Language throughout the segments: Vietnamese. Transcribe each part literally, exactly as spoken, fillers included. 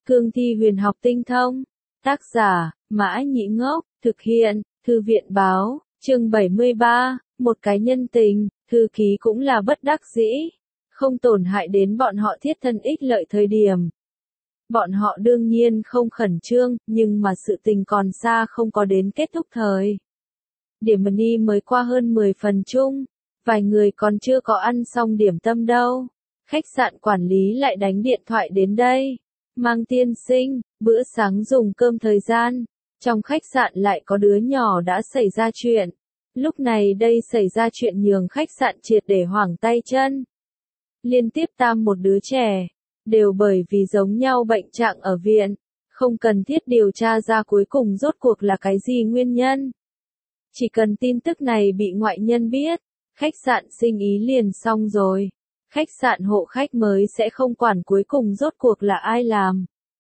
Cương thi huyền học tinh thông. Tác giả, Mã Nhĩ Ngốc, thực hiện, Thư viện báo, chương bảy mươi ba, một cái nhân tình, thư ký cũng là bất đắc dĩ, không tổn hại đến bọn họ thiết thân ích lợi thời điểm. Bọn họ đương nhiên không khẩn trương, nhưng mà sự tình còn xa không có đến kết thúc thời. Điểm money mới qua hơn mười phần chung, vài người còn chưa có ăn xong điểm tâm đâu. Khách sạn quản lý lại đánh điện thoại đến đây. Mang tiên sinh, bữa sáng dùng cơm thời gian. Trong khách sạn lại có đứa nhỏ đã xảy ra chuyện. Lúc này đây xảy ra chuyện nhường khách sạn triệt để hoảng tay chân. Liên tiếp tam một đứa trẻ, đều bởi vì giống nhau bệnh trạng ở viện. Không cần thiết điều tra ra cuối cùng rốt cuộc là cái gì nguyên nhân. Chỉ cần tin tức này bị ngoại nhân biết, khách sạn sinh ý liền xong rồi. Khách sạn hộ khách mới sẽ không quản cuối cùng rốt cuộc là ai làm.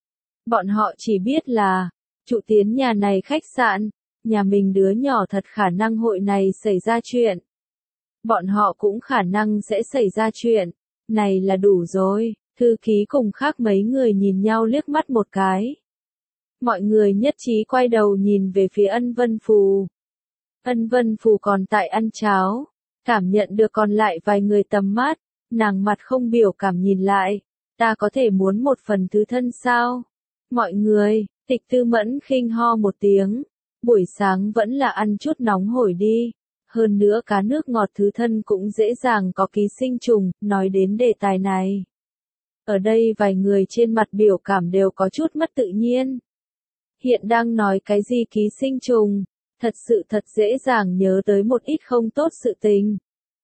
Bọn họ chỉ biết là, trụ tiến nhà này khách sạn, nhà mình đứa nhỏ thật khả năng hội này xảy ra chuyện. Bọn họ cũng khả năng sẽ xảy ra chuyện, này là đủ rồi. Thư ký cùng khác mấy người nhìn nhau liếc mắt một cái. Mọi người nhất trí quay đầu nhìn về phía Ân Vân Phù. Ân Vân Phù còn tại ăn cháo, cảm nhận được còn lại vài người tầm mắt, nàng mặt không biểu cảm nhìn lại, ta có thể muốn một phần thứ thân sao? Mọi người, Tịch Tư Mẫn khinh ho một tiếng, buổi sáng vẫn là ăn chút nóng hổi đi, hơn nữa cá nước ngọt thứ thân cũng dễ dàng có ký sinh trùng, nói đến đề tài này. Ở đây vài người trên mặt biểu cảm đều có chút mất tự nhiên. Hiện đang nói cái gì ký sinh trùng, thật sự thật dễ dàng nhớ tới một ít không tốt sự tình.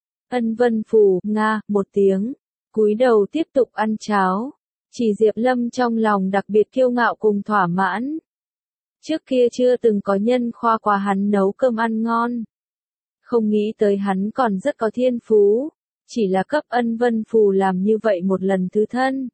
Ân Vân Phù, nga, một tiếng, cúi đầu tiếp tục ăn cháo. Chỉ Diệp Lâm trong lòng đặc biệt kiêu ngạo cùng thỏa mãn. Trước kia chưa từng có nhân khoa qua hắn nấu cơm ăn ngon. Không nghĩ tới hắn còn rất có thiên phú. Chỉ là cấp Ân Vân Phù làm như vậy một lần thứ thân.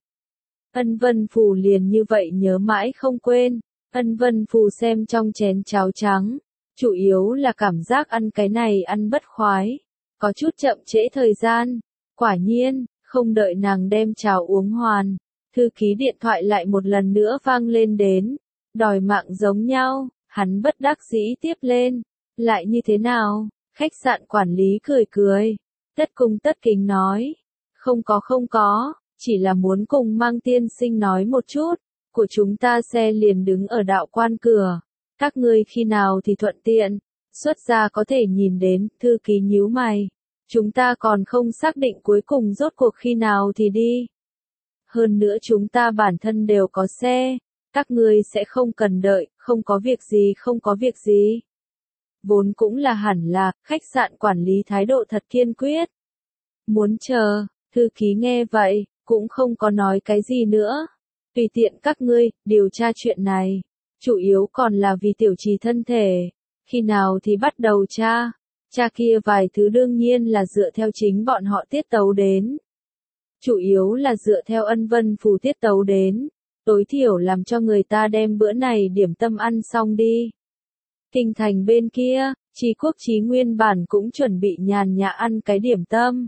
Ân Vân Phù liền như vậy nhớ mãi không quên. Ân Vân Phù xem trong chén cháo trắng. Chủ yếu là cảm giác ăn cái này ăn bất khoái. Có chút chậm trễ thời gian. Quả nhiên, không đợi nàng đem cháo uống hoàn. Thư ký điện thoại lại một lần nữa vang lên đến. Đòi mạng giống nhau, hắn bất đắc dĩ tiếp lên. Lại như thế nào? Khách sạn quản lý cười cười. Tất cung tất kính nói. Không có không có, chỉ là muốn cùng Mang tiên sinh nói một chút. Của chúng ta xe liền đứng ở đạo quan cửa. Các ngươi khi nào thì thuận tiện. Xuất ra có thể nhìn đến, thư ký nhíu mày. Chúng ta còn không xác định cuối cùng rốt cuộc khi nào thì đi. Hơn nữa chúng ta bản thân đều có xe. Các ngươi sẽ không cần đợi, không có việc gì không có việc gì. Vốn cũng là hẳn là, khách sạn quản lý thái độ thật kiên quyết. Muốn chờ, thư ký nghe vậy, cũng không có nói cái gì nữa. Tùy tiện các ngươi, điều tra chuyện này. Chủ yếu còn là vì tiểu trì thân thể. Khi nào thì bắt đầu tra. Tra kia vài thứ đương nhiên là dựa theo chính bọn họ tiết tấu đến. Chủ yếu là dựa theo Ân Vân Phù tiết tấu đến. Tối thiểu làm cho người ta đem bữa này điểm tâm ăn xong đi. Kinh thành bên kia, Chí Quốc Chí nguyên bản cũng chuẩn bị nhàn nhã ăn cái điểm tâm.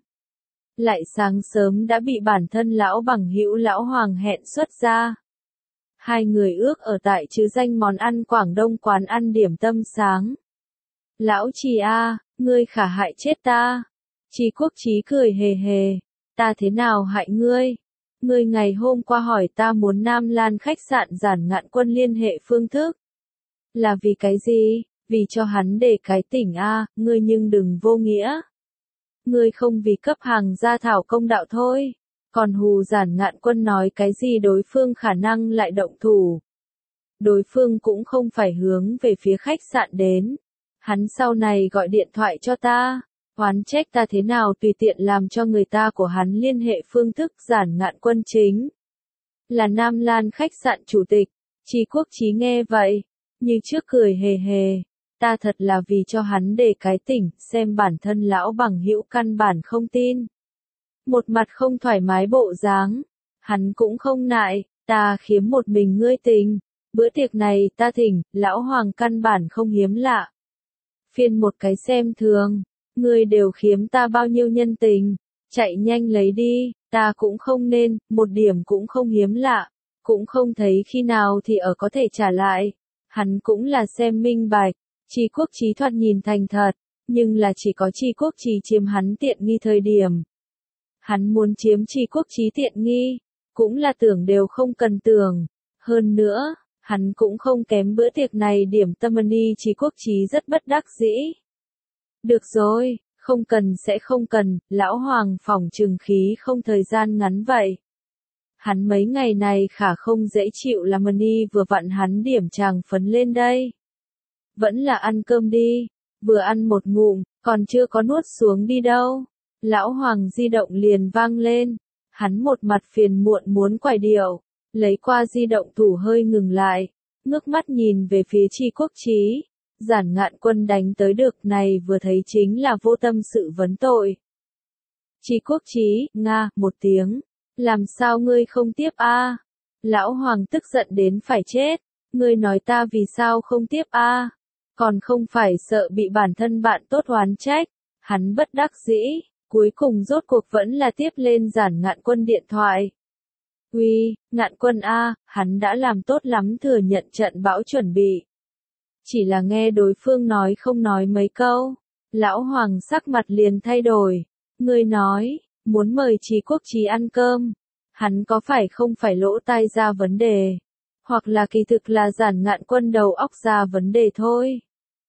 Lại sáng sớm đã bị bản thân lão bằng hữu lão Hoàng hẹn xuất ra. Hai người ước ở tại chứ danh món ăn Quảng Đông quán ăn điểm tâm sáng. Lão Chí a, ngươi khả hại chết ta. Chí Quốc Chí cười hề hề. Ta thế nào hại ngươi? Ngươi ngày hôm qua hỏi ta muốn Nam Lan khách sạn Giản Ngạn Quân liên hệ phương thức. Là vì cái gì? Vì cho hắn để cái tỉnh a, ngươi nhưng đừng vô nghĩa. Ngươi không vì cấp hàng gia thảo công đạo thôi. Còn hù Giản Ngạn Quân nói cái gì đối phương khả năng lại động thủ. Đối phương cũng không phải hướng về phía khách sạn đến. Hắn sau này gọi điện thoại cho ta. Oán trách ta thế nào tùy tiện làm cho người ta của hắn liên hệ phương thức Giản Ngạn Quân chính. Là Nam Lan khách sạn chủ tịch. Chí Quốc Chí nghe vậy. Như trước cười hề hề. Ta thật là vì cho hắn để cái tỉnh, xem bản thân lão bằng hữu căn bản không tin. Một mặt không thoải mái bộ dáng. Hắn cũng không nại, ta khiếm một mình ngươi tình. Bữa tiệc này ta thỉnh, lão Hoàng căn bản không hiếm lạ. Phiên một cái xem thường. Ngươi đều khiếm ta bao nhiêu nhân tình. Chạy nhanh lấy đi, ta cũng không nên, một điểm cũng không hiếm lạ. cũng không thấy khi nào thì ở có thể trả lại. Hắn cũng là xem minh bạch, Tri Quốc Chí thoạt nhìn thành thật, nhưng là chỉ có Tri Quốc Chí chiếm hắn tiện nghi thời điểm. Hắn muốn chiếm Tri Quốc Chí tiện nghi, cũng là tưởng đều không cần tưởng. Hơn nữa, hắn cũng không kém bữa tiệc này điểm tâm money Tri Quốc Chí rất bất đắc dĩ. Được rồi, không cần sẽ không cần, lão hoàng phỏng trừng khí không thời gian ngắn vậy. Hắn mấy ngày này khả không dễ chịu là money vừa vặn hắn điểm chàng phấn lên đây. Vẫn là ăn cơm đi, vừa ăn một ngụm, còn chưa có nuốt xuống đi đâu. Lão hoàng di động liền vang lên, hắn một mặt phiền muộn muốn quải điệu, lấy qua di động thủ hơi ngừng lại, ngước mắt nhìn về phía Tri Quốc Chí. Giản Ngạn Quân đánh tới được này vừa thấy chính là vô tâm sự vấn tội. Tri Quốc Chí, nga, một tiếng, làm sao ngươi không tiếp a? Lão hoàng tức giận đến phải chết, ngươi nói ta vì sao không tiếp a? Còn không phải sợ bị bản thân bạn tốt oán trách, hắn bất đắc dĩ, cuối cùng rốt cuộc vẫn là tiếp lên Giản Ngạn Quân điện thoại. Uy, Ngạn Quân a, hắn đã làm tốt lắm thừa nhận trận bão chuẩn bị. Chỉ là nghe đối phương nói không nói mấy câu, lão hoàng sắc mặt liền thay đổi. Ngươi nói, muốn mời Tri Quốc Chí ăn cơm, hắn có phải không phải lỗ tai ra vấn đề, hoặc là kỳ thực là Giản Ngạn Quân đầu óc ra vấn đề thôi.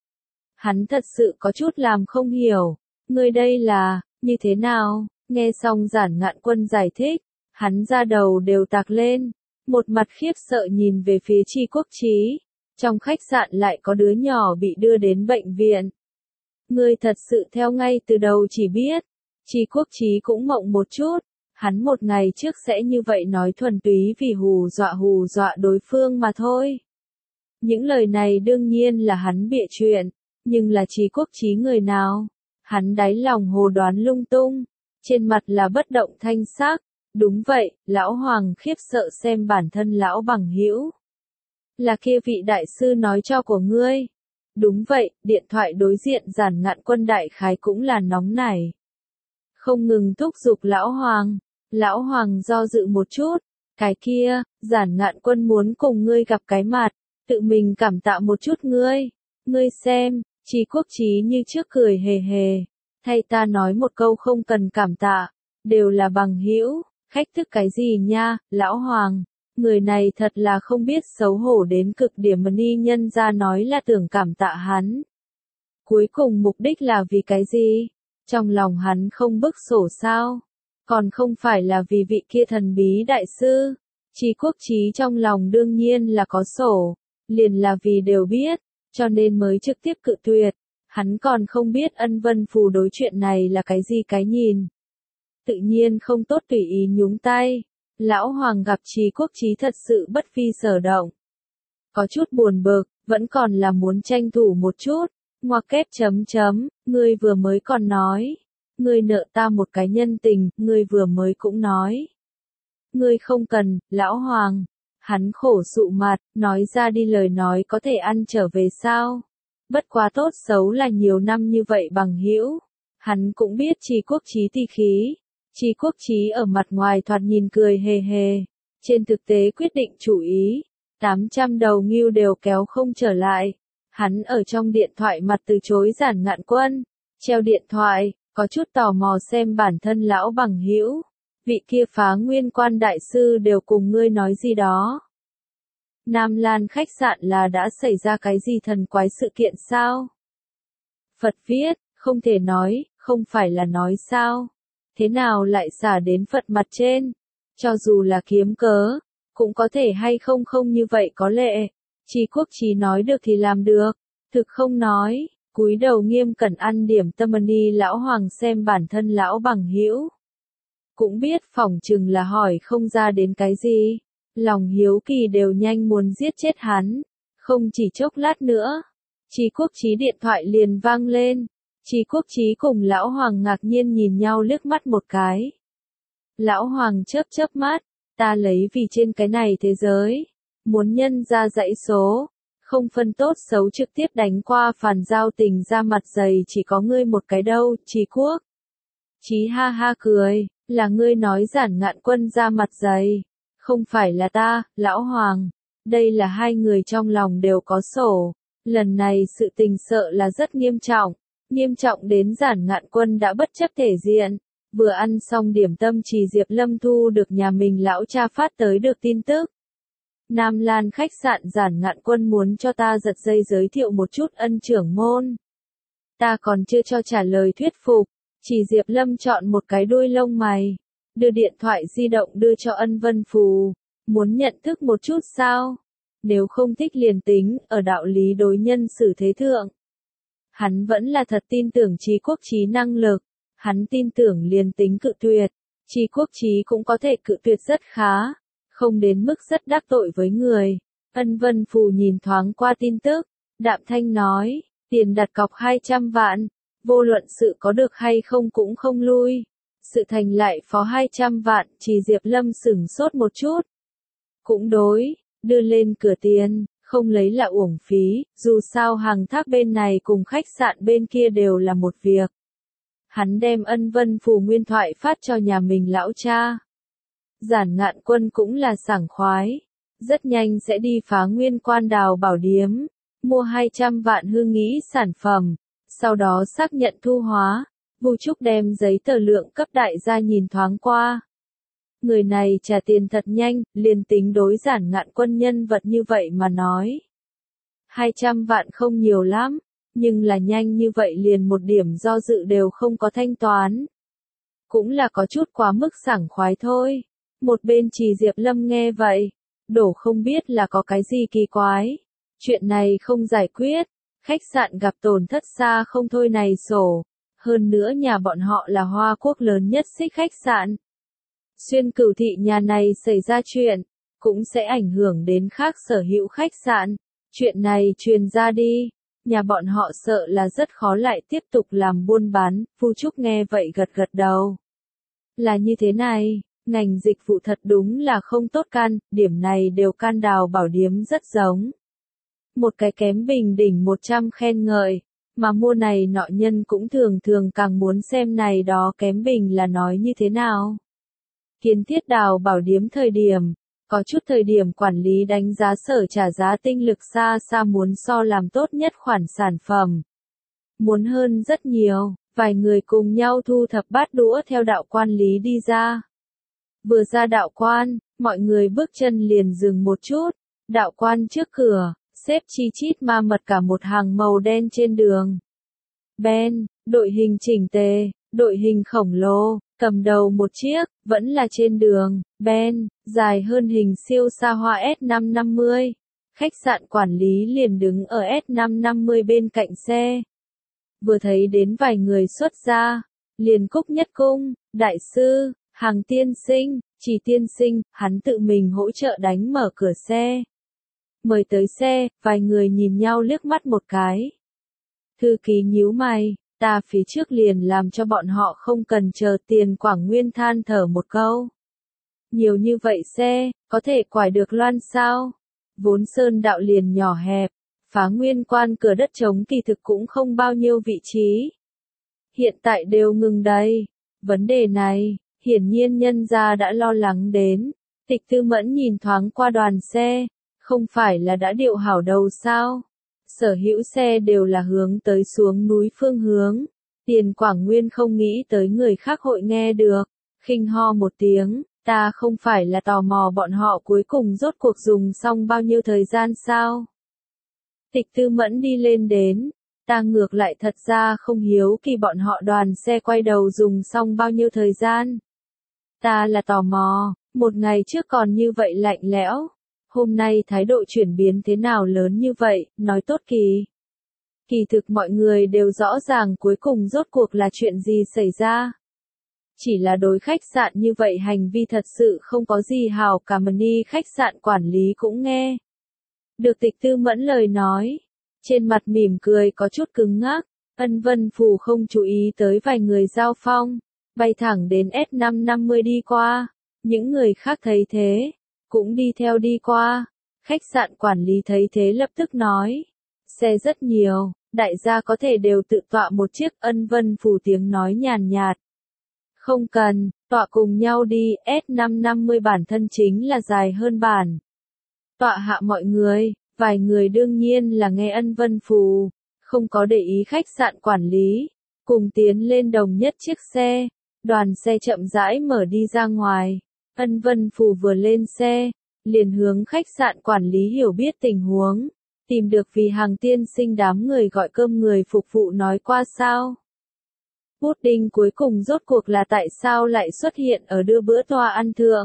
Hắn thật sự có chút làm không hiểu, ngươi đây là, như thế nào, nghe xong Giản Ngạn Quân giải thích, hắn ra đầu đều tạc lên, một mặt khiếp sợ nhìn về phía Tri Quốc Chí. Trong khách sạn lại có đứa nhỏ bị đưa đến bệnh viện. Ngươi thật sự theo ngay từ đầu chỉ biết. Tri Quốc Chí cũng mộng một chút. Hắn một ngày trước sẽ như vậy nói thuần túy vì hù dọa hù dọa đối phương mà thôi. Những lời này đương nhiên là hắn bịa chuyện. Nhưng là Tri Quốc Chí người nào? Hắn đáy lòng hồ đoán lung tung. Trên mặt là bất động thanh sắc. Đúng vậy, lão hoàng khiếp sợ xem bản thân lão bằng hữu. Là kia vị đại sư nói cho của ngươi. Đúng vậy, điện thoại đối diện Giản Ngạn Quân đại khái cũng là nóng nảy. Không ngừng thúc giục lão hoàng. Lão hoàng do dự một chút. Cái kia, Giản Ngạn Quân muốn cùng ngươi gặp cái mặt. Tự mình cảm tạ một chút ngươi. Ngươi xem, Tri Quốc Chí như trước cười hề hề. Thay ta nói một câu không cần cảm tạ. Đều là bằng hữu. Khách thức cái gì nha, lão hoàng. Người này thật là không biết xấu hổ đến cực điểm, money nhân ra nói là tưởng cảm tạ hắn. Cuối cùng mục đích là vì cái gì? Trong lòng hắn không bức sổ sao? Còn không phải là vì vị kia thần bí đại sư. Tri Quốc Chí trong lòng đương nhiên là có sổ. Liền là vì đều biết, cho nên mới trực tiếp cự tuyệt. Hắn còn không biết Ân Vân Phù đối chuyện này là cái gì cái nhìn. Tự nhiên không tốt tùy ý nhúng tay. Lão hoàng gặp Tri Quốc Chí thật sự bất phi sở động. Có chút buồn bực, vẫn còn là muốn tranh thủ một chút. Ngoặc kép chấm chấm, ngươi vừa mới còn nói. Ngươi nợ ta một cái nhân tình, ngươi vừa mới cũng nói. Ngươi không cần, lão hoàng. Hắn khổ sụ mặt, nói ra đi lời nói có thể ăn trở về sao. Bất quá tốt xấu là nhiều năm như vậy bằng hữu. Hắn cũng biết Tri Quốc Chí ti khí. Tri Quốc Chí ở mặt ngoài thoạt nhìn cười hề hề, trên thực tế quyết định chủ ý, tám trăm đầu ngưu đều kéo không trở lại. Hắn ở trong điện thoại mặt từ chối Giản Ngạn Quân, treo điện thoại, có chút tò mò xem bản thân lão bằng hữu, vị kia Phá Nguyên Quan đại sư đều cùng ngươi nói gì đó. Nam Lan khách sạn là đã xảy ra cái gì thần quái sự kiện sao? Phật viết, không thể nói, không phải là nói sao? Thế nào lại xả đến Phật mặt trên? Cho dù là kiếm cớ, cũng có thể hay không không như vậy có lệ. Tri Quốc Chí nói được thì làm được, thực không nói, cúi đầu nghiêm cẩn ăn điểm tâm money lão hoàng xem bản thân lão bằng hữu. Cũng biết phỏng chừng là hỏi không ra đến cái gì, lòng hiếu kỳ đều nhanh muốn giết chết hắn, không chỉ chốc lát nữa. Tri Quốc Chí điện thoại liền vang lên. Tri Quốc Chí cùng lão hoàng ngạc nhiên nhìn nhau liếc mắt một cái. Lão hoàng chớp chớp mắt, ta lấy vì trên cái này thế giới, muốn nhân ra dãy số, không phân tốt xấu trực tiếp đánh qua phàn giao tình ra mặt dày chỉ có ngươi một cái đâu, Tri Quốc. Chí ha ha cười, là ngươi nói Giản Ngạn Quân ra mặt dày, Không phải là ta, Lão Hoàng. Đây là hai người trong lòng đều có sổ. Lần này sự tình sợ là rất nghiêm trọng. Nghiêm trọng đến Giản Ngạn Quân đã bất chấp thể diện. Vừa ăn xong điểm tâm Trì Diệp Lâm thu được nhà mình lão cha phát tới được tin tức. Nam Lan khách sạn Giản Ngạn Quân muốn cho ta giật dây giới thiệu một chút ân trưởng môn. Ta còn chưa cho trả lời thuyết phục. Trì Diệp Lâm chọn một cái đuôi lông mày. Đưa điện thoại di động đưa cho Ân Vân Phù. Muốn nhận thức một chút sao? Nếu không thích liền tính, ở đạo lý đối nhân xử thế thượng. Hắn vẫn là thật tin tưởng Trí Quốc Trí năng lực. Hắn tin tưởng liền tính cự tuyệt. Trí Quốc Trí cũng có thể cự tuyệt rất khá. Không đến mức rất đắc tội với người. Ân Vân Phù nhìn thoáng qua tin tức. Đạm thanh nói, tiền đặt cọc hai trăm vạn. Vô luận sự có được hay không cũng không lui. Sự thành lại phó hai trăm vạn, Trì Diệp Lâm sửng sốt một chút. Cũng đối, đưa lên cửa tiền, không lấy là uổng phí, dù sao hàng thác bên này cùng khách sạn bên kia đều là một việc. Hắn đem Ân Vân Phù nguyên thoại phát cho nhà mình lão cha. Giản Ngạn Quân cũng là sảng khoái. Rất nhanh sẽ đi phá nguyên quan đào bảo điếm, mua hai trăm vạn hương nghĩ sản phẩm, sau đó xác nhận thu hóa. Vu Trúc đem giấy tờ lượng cấp đại gia nhìn thoáng qua. Người này trả tiền thật nhanh, liền tính đối Giản Ngạn Quân nhân vật như vậy mà nói. hai trăm vạn không nhiều lắm, nhưng là nhanh như vậy liền một điểm do dự đều không có thanh toán. Cũng là có chút quá mức sảng khoái thôi. Một bên Trì Diệp Lâm nghe vậy, đổ không biết là có cái gì kỳ quái. Chuyện này không giải quyết, khách sạn gặp tổn thất xa không thôi này sổ. Hơn nữa nhà bọn họ là Hoa Quốc lớn nhất xích khách sạn. Xuyên Cửu thị nhà này xảy ra chuyện, cũng sẽ ảnh hưởng đến khác sở hữu khách sạn. Chuyện này truyền ra đi, nhà bọn họ sợ là rất khó lại tiếp tục làm buôn bán. Vu Trúc nghe vậy gật gật đầu. Là như thế này, ngành dịch vụ thật đúng là không tốt can, điểm này đều can đào bảo điếm rất giống. Một cái kém bình đỉnh một trăm khen ngợi. Mà mua này nọ nhân cũng thường thường càng muốn xem này đó kém bình là nói như thế nào. Kiến thiết đào bảo điếm thời điểm, có chút thời điểm quản lý đánh giá sở trả giá tinh lực xa xa muốn so làm tốt nhất khoản sản phẩm. Muốn hơn rất nhiều, vài người cùng nhau thu thập bát đũa theo đạo quan lý đi ra. Vừa ra đạo quan, mọi người bước chân liền dừng một chút, đạo quan trước cửa. Xếp chi chít ma mật cả một hàng màu đen trên đường. Ben, đội hình chỉnh tề, đội hình khổng lồ, cầm đầu một chiếc, vẫn là trên đường. Ben, dài hơn hình siêu xa hoa S năm năm mươi. Khách sạn quản lý liền đứng ở S năm năm mươi bên cạnh xe. Vừa thấy đến vài người xuất ra, liền cúc nhất cung, đại sư, Hàng tiên sinh, Chỉ tiên sinh, hắn tự mình hỗ trợ đánh mở cửa xe. Mời tới xe, vài người nhìn nhau liếc mắt một cái. Thư ký nhíu mày, ta phía trước liền làm cho bọn họ không cần chờ tiền Quảng Nguyên than thở một câu. Nhiều như vậy xe, có thể quải được loan sao? Vốn sơn đạo liền nhỏ hẹp, phá nguyên quan cửa đất trống kỳ thực cũng không bao nhiêu vị trí. Hiện tại đều ngừng đây. Vấn đề này, hiển nhiên nhân gia đã lo lắng đến. Tịch Tư Mẫn nhìn thoáng qua đoàn xe. Không phải là đã điệu hảo đầu sao? Sở hữu xe đều là hướng tới xuống núi phương hướng. Tiền Quảng Nguyên không nghĩ tới người khác hội nghe được. Khinh ho một tiếng, ta không phải là tò mò bọn họ cuối cùng rốt cuộc dùng xong bao nhiêu thời gian sao? Tịch Tư Mẫn đi lên đến. Ta ngược lại thật ra không hiếu kỳ bọn họ đoàn xe quay đầu dùng xong bao nhiêu thời gian. Ta là tò mò, một ngày trước còn như vậy lạnh lẽo. Hôm nay thái độ chuyển biến thế nào lớn như vậy, nói tốt kỳ. Kỳ thực mọi người đều rõ ràng cuối cùng rốt cuộc là chuyện gì xảy ra. Chỉ là đối khách sạn như vậy hành vi thật sự không có gì hào cả mà ni khách sạn quản lý cũng nghe. Được Tịch Tư Mẫn lời nói. Trên mặt mỉm cười có chút cứng ngắc. Ân Vân Phù không chú ý tới vài người giao phong. Bay thẳng đến S năm năm mươi đi qua. Những người khác thấy thế. Cũng đi theo đi qua. Khách sạn quản lý thấy thế lập tức nói. Xe rất nhiều, đại gia có thể đều tự tọa một chiếc. Ân Vân Phù tiếng nói nhàn nhạt. Không cần, tọa cùng nhau đi, S năm năm mươi bản thân chính là dài hơn bản. Tọa hạ mọi người, vài người đương nhiên là nghe Ân Vân Phù, không có để ý khách sạn quản lý, cùng tiến lên đồng nhất chiếc xe, đoàn xe chậm rãi mở đi ra ngoài. Ân Vân Phù vừa lên xe, liền hướng khách sạn quản lý hiểu biết tình huống, tìm được vì hàng tiên sinh đám người gọi cơm người phục vụ nói qua sao. Pudding cuối cùng rốt cuộc là tại sao lại xuất hiện ở đưa bữa toa ăn thượng.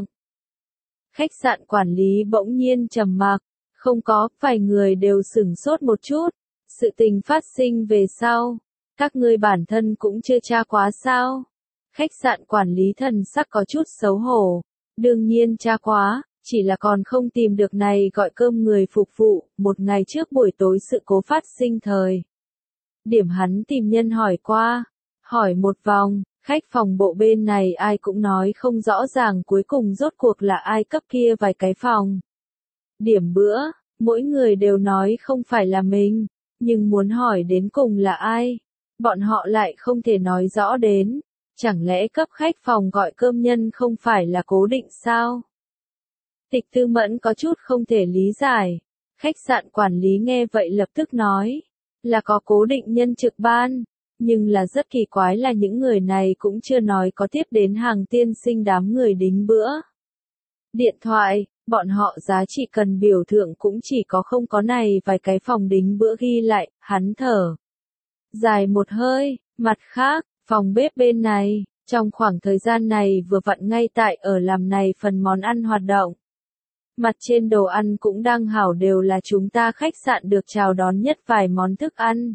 Khách sạn quản lý bỗng nhiên trầm mặc, không có, vài người đều sửng sốt một chút. Sự tình phát sinh về sau, các ngươi bản thân cũng chưa tra quá sao. Khách sạn quản lý thần sắc có chút xấu hổ, đương nhiên tra quá, chỉ là còn không tìm được này gọi cơm người phục vụ, một ngày trước buổi tối sự cố phát sinh thời. Điểm hắn tìm nhân hỏi qua, hỏi một vòng, khách phòng bộ bên này ai cũng nói không rõ ràng cuối cùng rốt cuộc là ai cấp kia vài cái phòng. Điểm bữa, mỗi người đều nói không phải là mình, nhưng muốn hỏi đến cùng là ai, bọn họ lại không thể nói rõ đến, chẳng lẽ cấp khách phòng gọi cơm nhân không phải là cố định sao? Tịch Tư Mẫn có chút không thể lý giải, khách sạn quản lý nghe vậy lập tức nói, là có cố định nhân trực ban, nhưng là rất kỳ quái là những người này cũng chưa nói có tiếp đến hàng tiên sinh đám người đính bữa. Điện thoại, bọn họ giá trị cần biểu thượng cũng chỉ có không có này vài cái phòng đính bữa ghi lại, hắn thở dài một hơi, mặt khác, phòng bếp bên này, trong khoảng thời gian này vừa vặn ngay tại ở làm này phần món ăn hoạt động. Mặt trên đồ ăn cũng đang hảo đều là chúng ta khách sạn được chào đón nhất vài món thức ăn.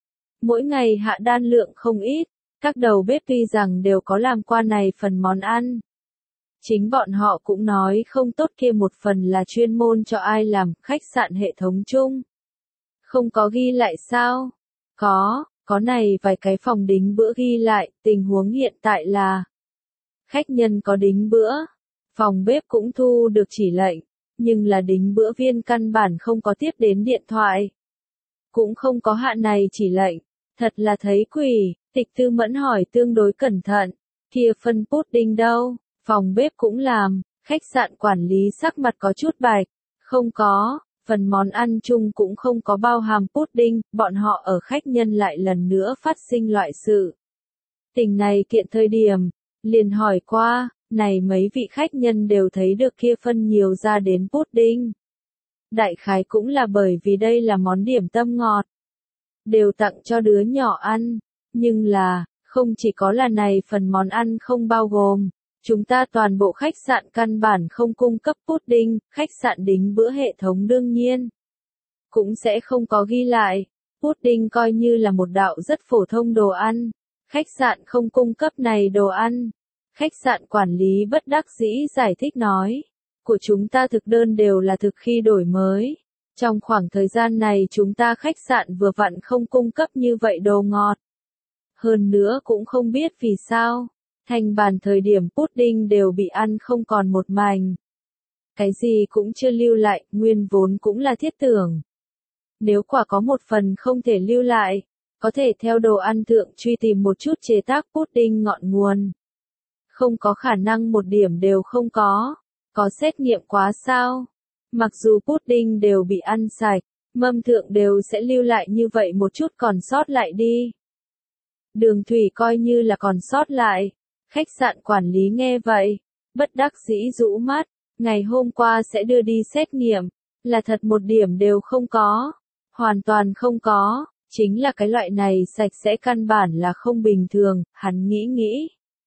Mỗi ngày hạ đan lượng không ít, các đầu bếp tuy rằng đều có làm qua này phần món ăn. Chính bọn họ cũng nói không tốt kia một phần là chuyên môn cho ai làm, khách sạn hệ thống chung. Không có ghi lại sao? Có, có này vài cái phòng đính bữa ghi lại, tình huống hiện tại là khách nhân có đính bữa, phòng bếp cũng thu được chỉ lệnh, nhưng là đính bữa viên căn bản không có tiếp đến điện thoại. Cũng không có hạ này chỉ lệnh, thật là thấy quỷ, Tịch Tư Mẫn hỏi tương đối cẩn thận, kia phân pudding đâu, phòng bếp cũng làm, khách sạn quản lý sắc mặt có chút bạch, không có, phần món ăn chung cũng không có bao hàm pudding, bọn họ ở khách nhân lại lần nữa phát sinh loại sự. Tình này kiện thời điểm, liền hỏi qua, này mấy vị khách nhân đều thấy được kia phân nhiều ra đến pudding. Đại khái cũng là bởi vì đây là món điểm tâm ngọt. Đều tặng cho đứa nhỏ ăn, nhưng là, không chỉ có là này phần món ăn không bao gồm, chúng ta toàn bộ khách sạn căn bản không cung cấp pudding, khách sạn đính bữa hệ thống đương nhiên cũng sẽ không có ghi lại, pudding coi như là một đạo rất phổ thông đồ ăn, khách sạn không cung cấp này đồ ăn. Khách sạn quản lý bất đắc dĩ giải thích nói, của chúng ta thực đơn đều là thực khi đổi mới. Trong khoảng thời gian này chúng ta khách sạn vừa vặn không cung cấp như vậy đồ ngọt. Hơn nữa cũng không biết vì sao, thành bàn thời điểm pudding đều bị ăn không còn một mảnh. Cái gì cũng chưa lưu lại, nguyên vốn cũng là thiết tưởng. Nếu quả có một phần không thể lưu lại, có thể theo đồ ăn thượng truy tìm một chút chế tác pudding ngọn nguồn. Không có khả năng một điểm đều không có, có xét nghiệm quá sao? Mặc dù pudding đều bị ăn sạch, mâm thượng đều sẽ lưu lại như vậy một chút còn sót lại đi. Đường thủy coi như là còn sót lại, khách sạn quản lý nghe vậy, bất đắc dĩ rũ mắt, ngày hôm qua sẽ đưa đi xét nghiệm, là thật một điểm đều không có, hoàn toàn không có, chính là cái loại này sạch sẽ căn bản là không bình thường, hắn nghĩ nghĩ.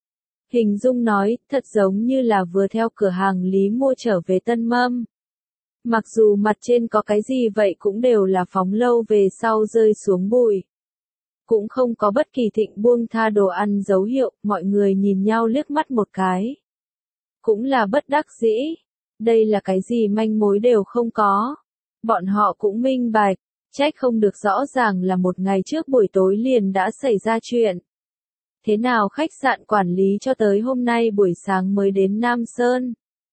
Hình dung nói, thật giống như là vừa theo cửa hàng lý mua trở về tân mâm. Mặc dù mặt trên có cái gì vậy cũng đều là phóng lâu về sau rơi xuống bụi. Cũng không có bất kỳ thịnh buông tha đồ ăn dấu hiệu, mọi người nhìn nhau liếc mắt một cái. Cũng là bất đắc dĩ. Đây là cái gì manh mối đều không có. Bọn họ cũng minh bạch, trách không được rõ ràng là một ngày trước buổi tối liền đã xảy ra chuyện. Thế nào khách sạn quản lý cho tới hôm nay buổi sáng mới đến Nam Sơn?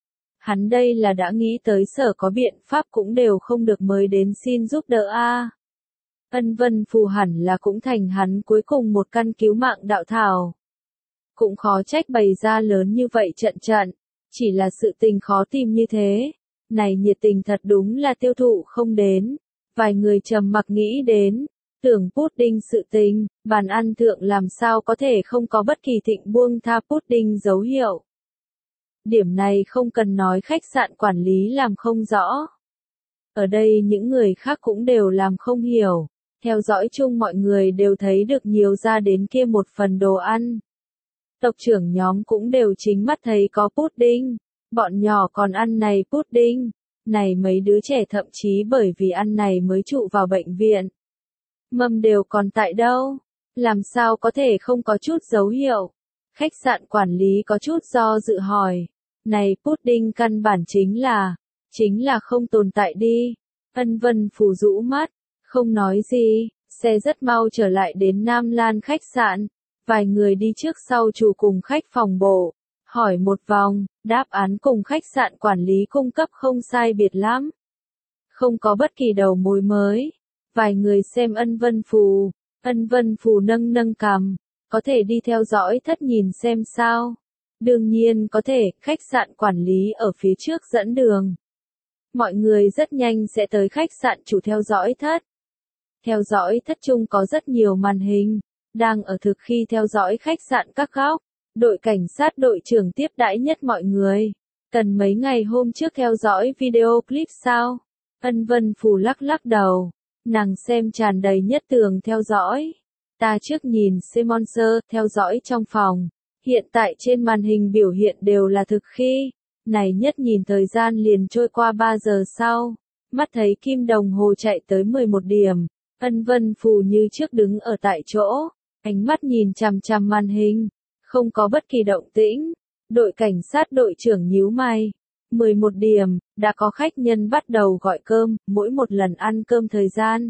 Hắn đây là đã nghĩ tới sở có biện pháp cũng đều không được mới đến xin giúp đỡ a. Ân Vân Phù hẳn là cũng thành hắn cuối cùng một căn cứu mạng đạo thảo. cũng khó trách bày ra lớn như vậy trận trận, chỉ là sự tình khó tìm như thế. Này nhiệt tình thật đúng là tiêu thụ không đến. Vài người trầm mặc nghĩ đến, tưởng pudding sự tình, bàn ăn thượng làm sao có thể không có bất kỳ thịnh buông tha pudding dấu hiệu. Điểm này không cần nói khách sạn quản lý làm không rõ. Ở đây những người khác cũng đều làm không hiểu. Theo dõi chung mọi người đều thấy được nhiều ra đến kia một phần đồ ăn. Tộc trưởng nhóm cũng đều chính mắt thấy có pudding. Bọn nhỏ còn ăn này pudding. Này mấy đứa trẻ thậm chí bởi vì ăn này mới trụ vào bệnh viện. Mâm đều còn tại đâu? Làm sao có thể không có chút dấu hiệu? Khách sạn quản lý có chút do dự hỏi. Này pudding căn bản chính là, chính là không tồn tại đi. Ân Vân Phù rũ mắt, không nói gì, xe rất mau trở lại đến Nam Lan khách sạn. Vài người đi trước sau chủ cùng khách phòng bộ, hỏi một vòng, đáp án cùng khách sạn quản lý cung cấp không sai biệt lắm. Không có bất kỳ đầu mối mới. Vài người xem Ân Vân Phù, Ân Vân Phù nâng nâng cằm, có thể đi theo dõi thất nhìn xem sao. Đương nhiên có thể, khách sạn quản lý ở phía trước dẫn đường. Mọi người rất nhanh sẽ tới khách sạn chủ theo dõi thất. Theo dõi thất chung có rất nhiều màn hình, đang ở thực khi theo dõi khách sạn các góc. Đội cảnh sát đội trưởng tiếp đãi nhất mọi người. Cần mấy ngày hôm trước theo dõi video clip sao? Ân Vân Phù lắc lắc đầu. Nàng xem tràn đầy nhất tường theo dõi. Ta trước nhìn Semonser theo dõi trong phòng. Hiện tại trên màn hình biểu hiện đều là thực khi. Này nhất nhìn thời gian liền trôi qua ba giờ sau. Mắt thấy kim đồng hồ chạy tới mười một điểm. Ân Vân Phù như trước đứng ở tại chỗ. Ánh mắt nhìn chằm chằm màn hình. Không có bất kỳ động tĩnh. Đội cảnh sát đội trưởng nhíu mày. mười một điểm, đã có khách nhân bắt đầu gọi cơm, mỗi một lần ăn cơm thời gian.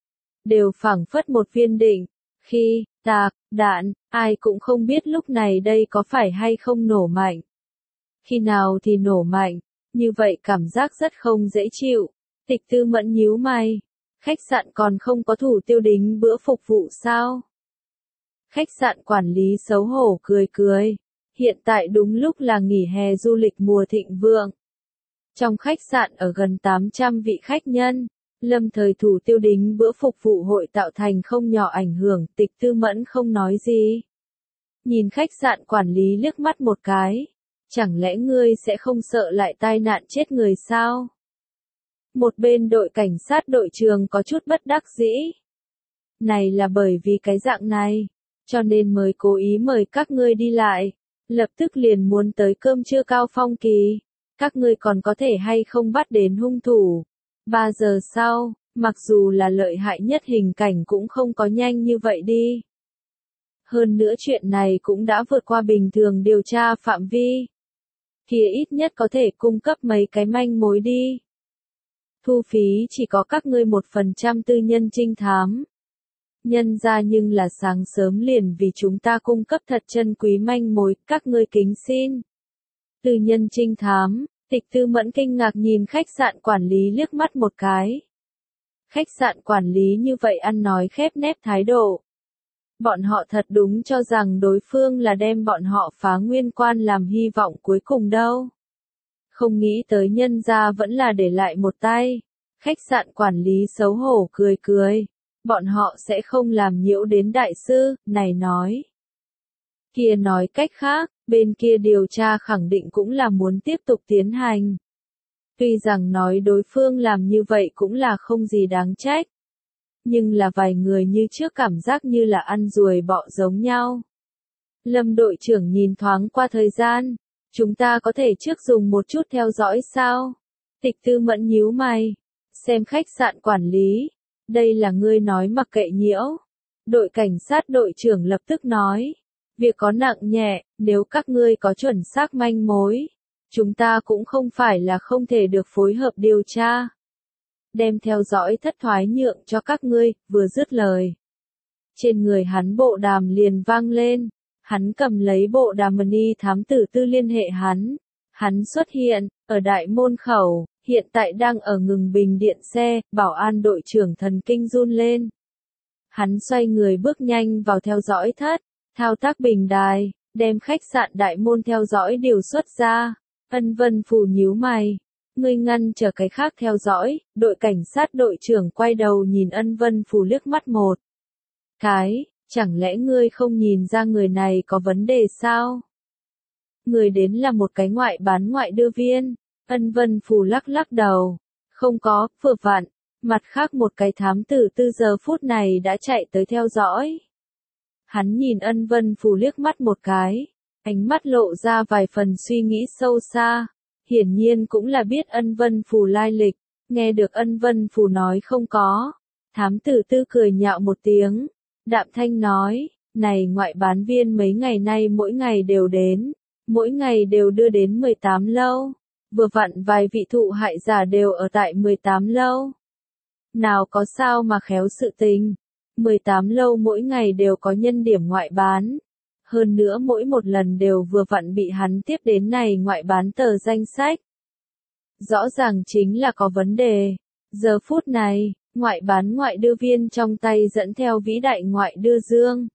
Đều phảng phất một viên định. Khi, tạc, đạn, ai cũng không biết lúc này đây có phải hay không nổ mạnh. Khi nào thì nổ mạnh, như vậy cảm giác rất không dễ chịu. Tịch Tư Mẫn nhíu mày. Khách sạn còn không có thủ tiêu đính bữa phục vụ sao? Khách sạn quản lý xấu hổ cười cười. Hiện tại đúng lúc là nghỉ hè du lịch mùa thịnh vượng. Trong khách sạn ở gần tám trăm vị khách nhân, lâm thời thủ tiêu đính bữa phục vụ hội tạo thành không nhỏ ảnh hưởng. Tịch Tư Mẫn không nói gì. Nhìn khách sạn quản lý liếc mắt một cái. Chẳng lẽ ngươi sẽ không sợ lại tai nạn chết người sao? Một bên đội cảnh sát đội trường có chút bất đắc dĩ. Này là bởi vì cái dạng này, cho nên mới cố ý mời các ngươi đi lại. Lập tức liền muốn tới cơm trưa cao phong kỳ. Các ngươi còn có thể hay không bắt đến hung thủ. Ba giờ sau, mặc dù là lợi hại nhất hình cảnh cũng không có nhanh như vậy đi. Hơn nữa chuyện này cũng đã vượt qua bình thường điều tra phạm vi. Kia ít nhất có thể cung cấp mấy cái manh mối đi. Thu phí chỉ có các ngươi một phần trăm tư nhân trinh thám. Nhân ra nhưng là sáng sớm liền vì chúng ta cung cấp thật chân quý manh mối, các ngươi kính xin. Tư nhân trinh thám, Tịch Tư Mẫn kinh ngạc nhìn khách sạn quản lý liếc mắt một cái. Khách sạn quản lý như vậy ăn nói khép nép thái độ. Bọn họ thật đúng cho rằng đối phương là đem bọn họ phá nguyên quan làm hy vọng cuối cùng đâu. Không nghĩ tới nhân ra vẫn là để lại một tay. Khách sạn quản lý xấu hổ cười cười. Bọn họ sẽ không làm nhiễu đến đại sư, này nói. Kia nói cách khác, bên kia điều tra khẳng định cũng là muốn tiếp tục tiến hành. Tuy rằng nói đối phương làm như vậy cũng là không gì đáng trách. Nhưng là vài người như trước cảm giác như là ăn ruồi bọ giống nhau. Lâm đội trưởng nhìn thoáng qua thời gian. Chúng ta có thể trước dùng một chút theo dõi sao? Tịch Tư Mẫn nhíu mày. Xem khách sạn quản lý. Đây là ngươi nói mặc kệ nhiễu. Đội cảnh sát đội trưởng lập tức nói. Việc có nặng nhẹ, nếu các ngươi có chuẩn xác manh mối. Chúng ta cũng không phải là không thể được phối hợp điều tra. Đem theo dõi thất thoái nhượng cho các ngươi, vừa dứt lời. Trên người hắn bộ đàm liền vang lên. Hắn cầm lấy bộ đàm mini thám tử tư liên hệ hắn. Hắn xuất hiện, ở đại môn khẩu, hiện tại đang ở ngừng bình điện xe, bảo an đội trưởng thần kinh run lên. Hắn xoay người bước nhanh vào theo dõi thất, thao tác bình đài, đem khách sạn đại môn theo dõi điều xuất ra. Ân Vân Phù nhíu mày. Ngươi ngăn chờ cái khác theo dõi, đội cảnh sát đội trưởng quay đầu nhìn Ân Vân Phù liếc mắt một cái, chẳng lẽ ngươi không nhìn ra người này có vấn đề sao? Người đến là một cái ngoại bán ngoại đưa viên. Ân Vân Phù lắc lắc đầu. Không có, vừa vặn. Mặt khác một cái thám tử tư giờ phút này đã chạy tới theo dõi. Hắn nhìn Ân Vân Phù liếc mắt một cái. Ánh mắt lộ ra vài phần suy nghĩ sâu xa. Hiển nhiên cũng là biết Ân Vân Phù lai lịch. Nghe được Ân Vân Phù nói không có. Thám tử tư cười nhạo một tiếng. Đạm thanh nói, này ngoại bán viên mấy ngày nay mỗi ngày đều đến. Mỗi ngày đều đưa đến mười tám lâu. Vừa vặn vài vị thụ hại giả đều ở tại mười tám lâu. Nào có sao mà khéo sự tình. mười tám lâu mỗi ngày đều có nhân điểm ngoại bán. Hơn nữa mỗi một lần đều vừa vặn bị hắn tiếp đến này ngoại bán tờ danh sách. Rõ ràng chính là có vấn đề. Giờ phút này, ngoại bán ngoại đưa viên trong tay dẫn theo vĩ đại ngoại đưa dương.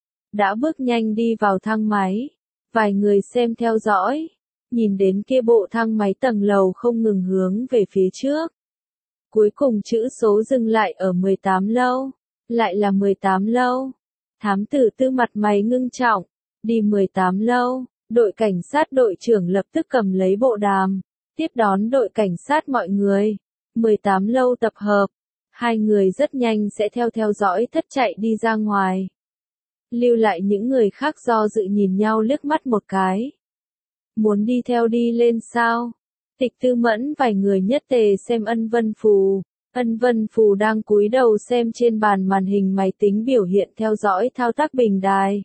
Đã bước nhanh đi vào thang máy. Vài người xem theo dõi. Nhìn đến kia bộ thang máy tầng lầu không ngừng hướng về phía trước. Cuối cùng chữ số dừng lại ở mười tám lâu. Lại là mười tám lâu. Thám tử tư mặt mày ngưng trọng. Đi mười tám lâu. Đội cảnh sát đội trưởng lập tức cầm lấy bộ đàm. Tiếp đón đội cảnh sát mọi người. mười tám lâu tập hợp. Hai người rất nhanh sẽ theo theo dõi thất chạy đi ra ngoài. Lưu lại những người khác do dự nhìn nhau liếc mắt một cái. Muốn đi theo đi lên sao? Tịch Tư Mẫn vài người nhất tề xem Ân Vân Phù. Ân Vân Phù đang cúi đầu xem trên bàn màn hình máy tính biểu hiện theo dõi thao tác bình đài.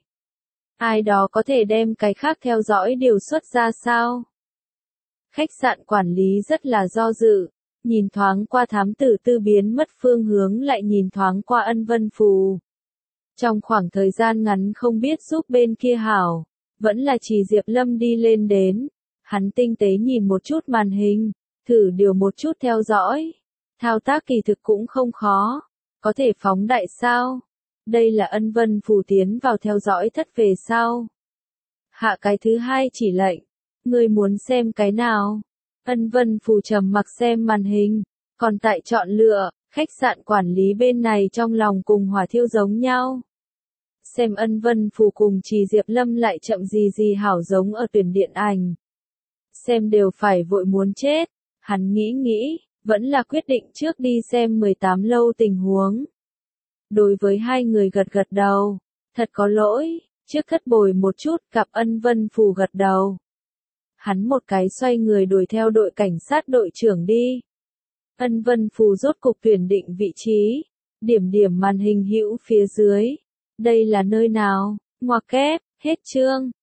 Ai đó có thể đem cái khác theo dõi điều xuất ra sao? Khách sạn quản lý rất là do dự. Nhìn thoáng qua thám tử tư biến mất phương hướng lại nhìn thoáng qua Ân Vân Phù. Trong khoảng thời gian ngắn không biết giúp bên kia hảo. Vẫn là chỉ Diệp Lâm đi lên đến. Hắn tinh tế nhìn một chút màn hình. Thử điều một chút theo dõi. Thao tác kỳ thực cũng không khó. Có thể phóng đại sao? Đây là Ân Vân Phù tiến vào theo dõi thất về sau. Hạ cái thứ hai chỉ lệnh. Ngươi muốn xem cái nào? Ân Vân Phù trầm mặc xem màn hình. Còn tại chọn lựa, khách sạn quản lý bên này trong lòng cùng hỏa thiêu giống nhau. Xem Ân Vân Phù cùng Trì Diệp Lâm lại chậm gì gì hảo giống ở tuyển điện ảnh. Xem đều phải vội muốn chết. Hắn nghĩ nghĩ, vẫn là quyết định trước đi xem mười tám lâu tình huống. Đối với hai người gật gật đầu. Thật có lỗi, trước thất bồi một chút cặp Ân Vân Phù gật đầu. Hắn một cái xoay người đuổi theo đội cảnh sát đội trưởng đi. Ân Vân Phù rốt cục tuyển định vị trí. Điểm điểm màn hình hữu phía dưới. Đây là nơi nào? Ngoặc kép, hết chương.